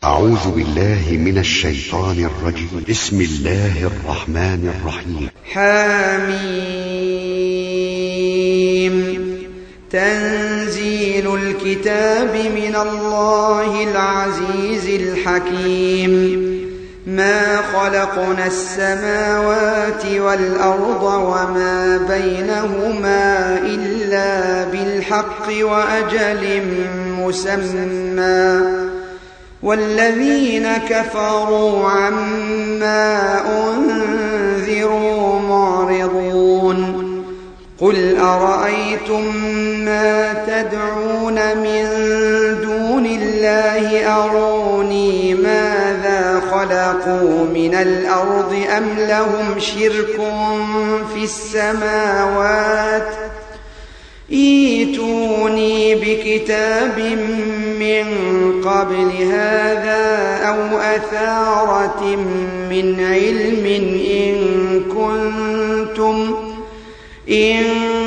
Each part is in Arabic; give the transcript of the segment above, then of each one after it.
أعوذ بالله من الشيطان الرجيم. بسم الله الرحمن الرحيم. حميم. تنزيل الكتاب من الله العزيز الحكيم. ما خلقنا السماوات والأرض وما بينهما إلا بالحق وأجل مسمى، والذين كفروا عما أنذروا معرضون. قل أرأيتم ما تدعون من دون الله أروني ماذا خلقوا من الأرض أم لهم شرك في السماوات؟ ائتوني بكتاب من قبل هذا أو أثارة من علم إن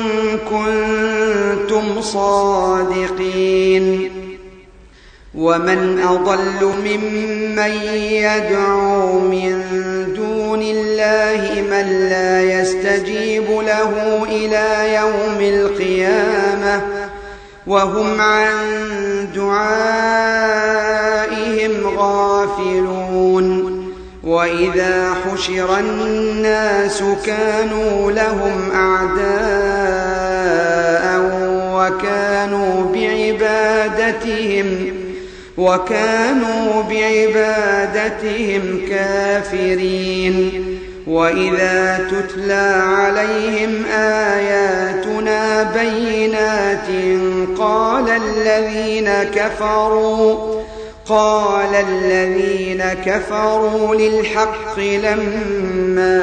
كنتم صادقين. ومن أضل ممن يدعو من دون الله من لا يستجيب له إلى يوم القيامة وهم عن دعائهم غافلون. وإذا حشر الناس كانوا لهم أعداء وكانوا بعبادتهم كافرين. وإذا تتلى عليهم آياتنا بينات قال الذين كفروا للحق لما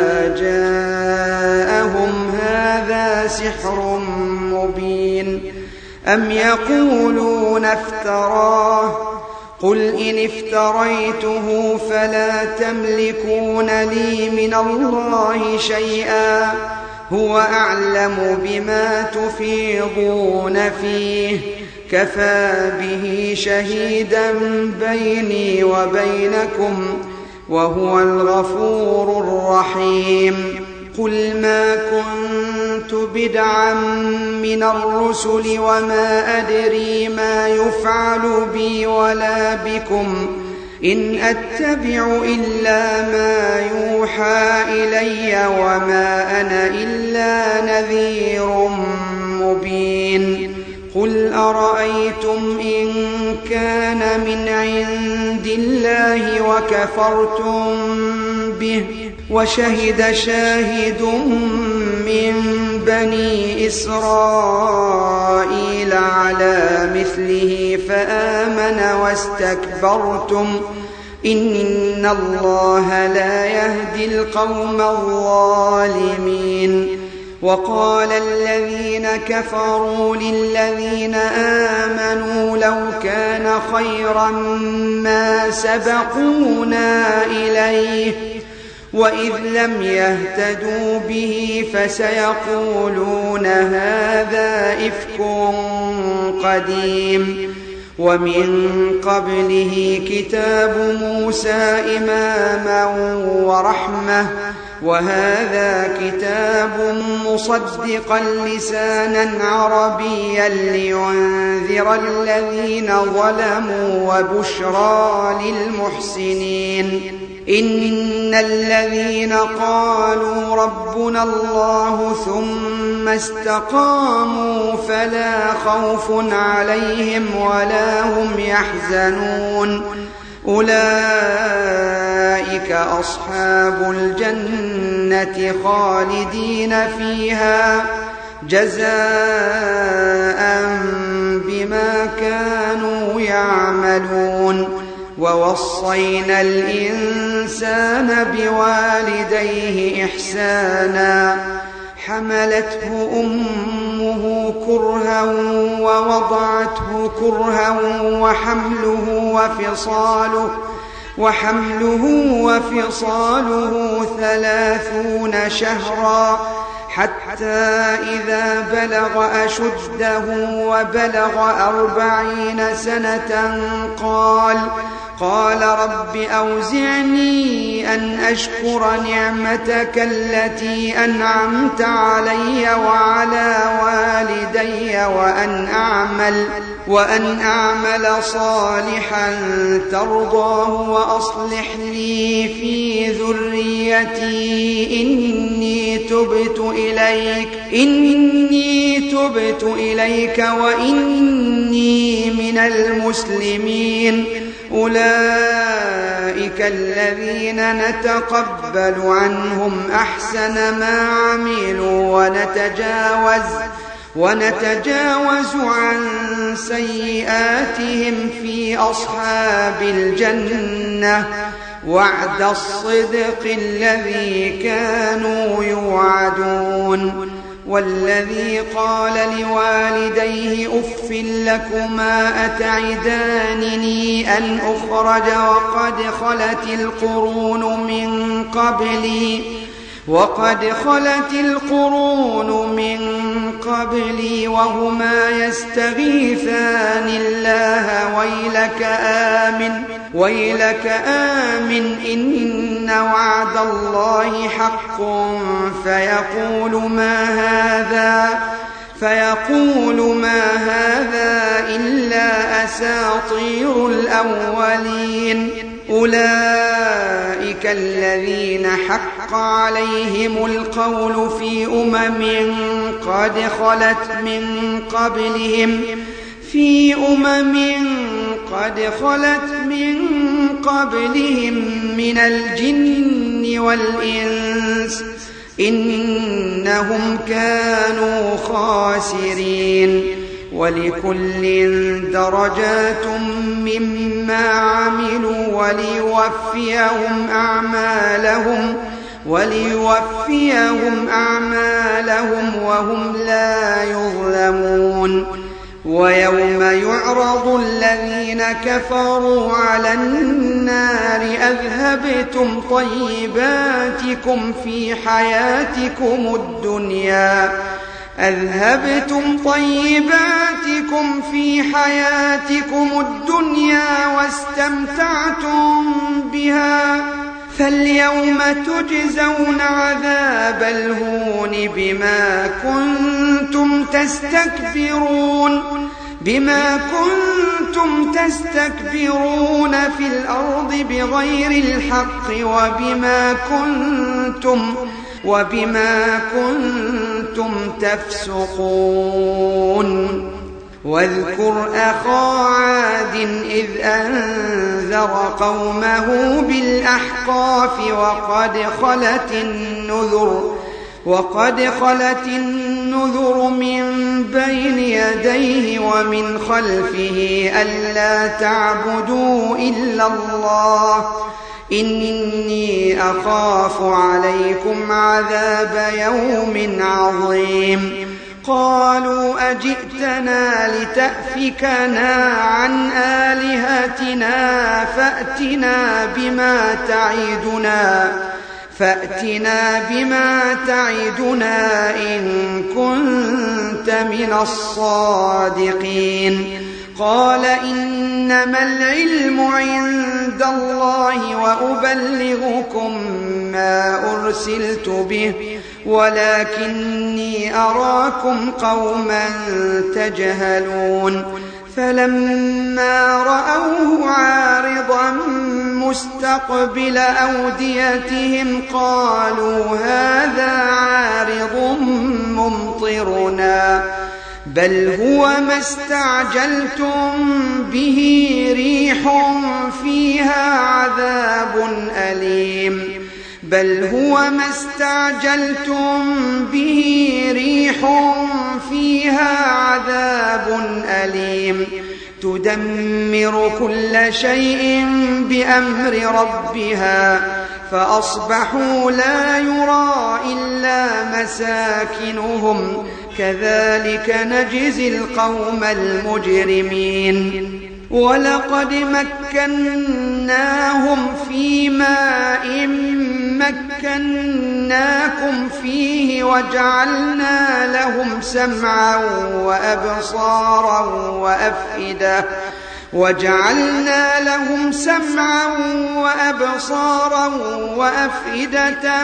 جاءهم هذا سحر مبين. أم يقولون افتراه؟ قل إن افتريته فلا تملكون لي من الله شيئا، هو أعلم بما تفيضون فيه، كفى به شهيدا بيني وبينكم وهو الغفور الرحيم. قل ما كنت بدعا من الرسل وما أدري ما يفعل بي ولا بكم، إن أتبع إلا ما يوحى إلي وما أنا إلا نذير مبين. قل أرأيتم إن كان من عند الله وكفرتم به وشهد شاهد من بني إسرائيل على مثله فآمن واستكبرتم، إن الله لا يهدي القوم الظالمين. وقال الذين كفروا للذين آمنوا لو كان خيرا ما سبقونا إليه، وإذ لم يهتدوا به فسيقولون هذا إفك قديم. ومن قبله كتاب موسى إماما ورحمة، وهذا كتاب مصدقا لسانا عربيا لينذر الذين ظلموا وبشرى للمحسنين. إن الذين قالوا ربنا الله ثم استقاموا فلا خوف عليهم ولا هم يحزنون، أولئك أصحاب الجنة خالدين فيها جزاء بما كانوا يعملون. ووصينا الإنسان بوالديه إحسانا، حملته أمه كرها ووضعته كرها وحمله وفصاله 30 شهرا، حتى إذا بلغ أشده وبلغ 40 سنة قال رب أوزعني أن أشكر نعمتك التي أنعمت علي وعلى والدي وأن أعمل صالحا ترضاه وأصلح لي في ذريتي إني تبت إليك وإني من المسلمين أولئك الذين نتقبل عنهم أحسن ما عملوا ونتجاوز عن سيئاتهم في أصحاب الجنة وعد الصدق الذي كانوا يوعدون والذي قال لوالديه أف لكما أتعدانني أن أخرج وقد خلت القرون من قبلي وهما يستغيثان الله ويلك آمن إن وعد الله حق فيقول ما هذا إلا أساطير الأولين أولئك الذين حق عليهم القول في قد خلت من قبلهم من الجن والإنس إنهم كانوا خاسرين ولكل درجات مما عملوا وليوفيهم أعمالهم وهم لا يظلمون ويوم يعرض الذين كفروا على النار أذهبتم طيباتكم في حياتكم الدنيا واستمتعتم بها فاليوم تجزون عذاب الهون بما كنتم تستكبرون في الأرض بغير الحق وبما كنتم تفسقون واذكر أخا عاد إذ أنذر قومه بالأحقاف وقد خلت النذر من بين يديه ومن خلفه ألا تعبدوا إلا الله إني أخاف عليكم عذاب يوم عظيم قالوا أجئتنا لتأفكنا عن آلهتنا فأتنا بما تعدنا إن كنت من الصادقين قال إنما العلم عند الله وأبلغكم ما أرسلت به ولكني أراكم قوما تجهلون فلما رأوه عارضا مستقبل أوديتهم قالوا هذا عارض ممطرنا بل هو ما استعجلتم به ريح فيها عذاب أليم تدمر كل شيء بأمر ربها فأصبحوا لا يرى إلا مساكنهم كذلك نجزي القوم المجرمين ولقد مكناهم في ماء مكناكم فيه وجعلنا لهم سمعا وأبصارا وجعلنا لهم سمعا وأبصارا وأفئدة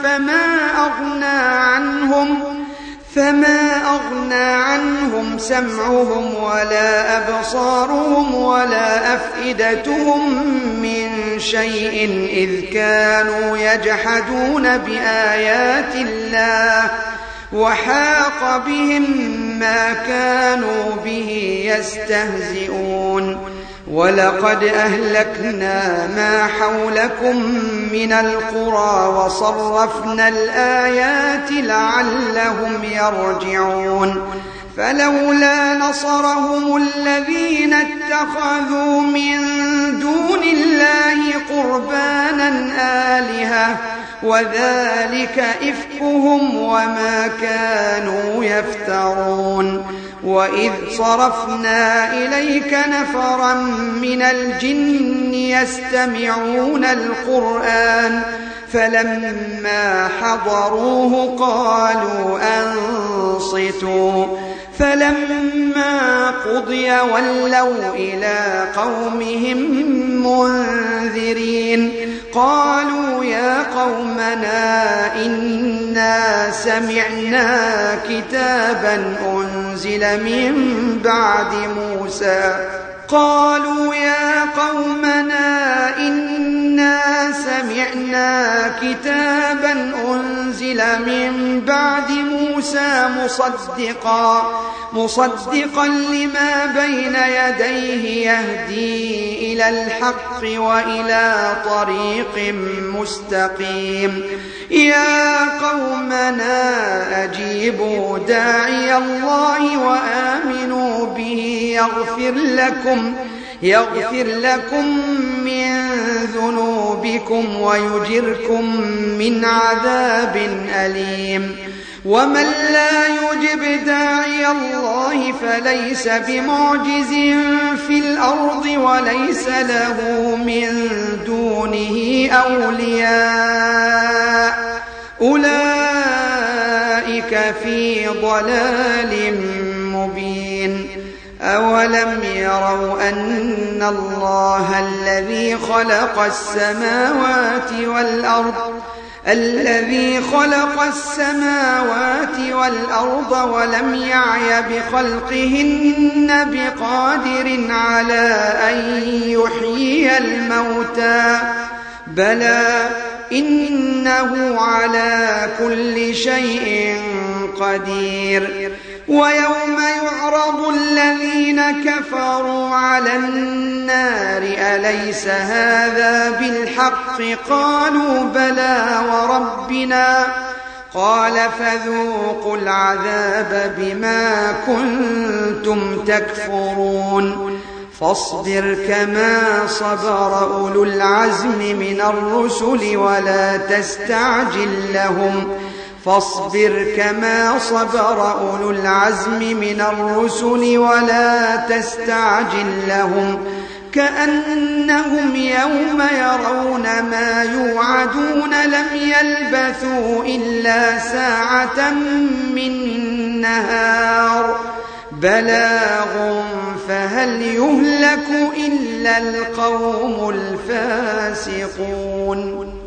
فما أغنى عنهم سمعهم ولا أبصارهم ولا أفئدتهم من شيء إذ كانوا يجحدون بآيات الله وحاق بهم ما كانوا به يستهزئون ولقد أهلكنا ما حولكم من القرى وصرفنا الآيات لعلهم يرجعون فلولا نصرهم الذين اتخذوا من دون الله قربانا آلهة وذلك إفكهم وما كانوا يفترون وإذ صرفنا إليك نفرا من الجن يستمعون القرآن فلما حضروه قالوا أنصتوا فلما قضي ولوا إلى قومهم منذرين قالوا يا قومنا إنا سمعنا كتابا أنزل من بعد موسى مصدقا لما بين يديه يهدي إلى الحق وإلى طريق مستقيم يا قومنا أجيبوا داعي الله وآمنوا به يغفر لكم من ذنوبكم ويجركم من عذاب أليم ومن لا يجب داعي الله فليس بمعجز في الأرض وليس له من دونه أولياء أولئك في ضلال مبين أولم يروا أن الله الذي خلق السماوات والأرض ولم يعي بخلقهن بقادر على أن يحيي الموتى بلى إنه على كل شيء قدير ويوم يعرض الذين كفروا على النار أليس هذا بالحق قالوا بلى وربنا قال فذوقوا العذاب بما كنتم تكفرون فاصبر كما صبر أولو العزم من الرسل ولا تستعجل لهم كأنهم يوم يرون ما يوعدون لم يلبثوا إلا ساعة من نهار بلاغ فهل يهلك إلا القوم الفاسقون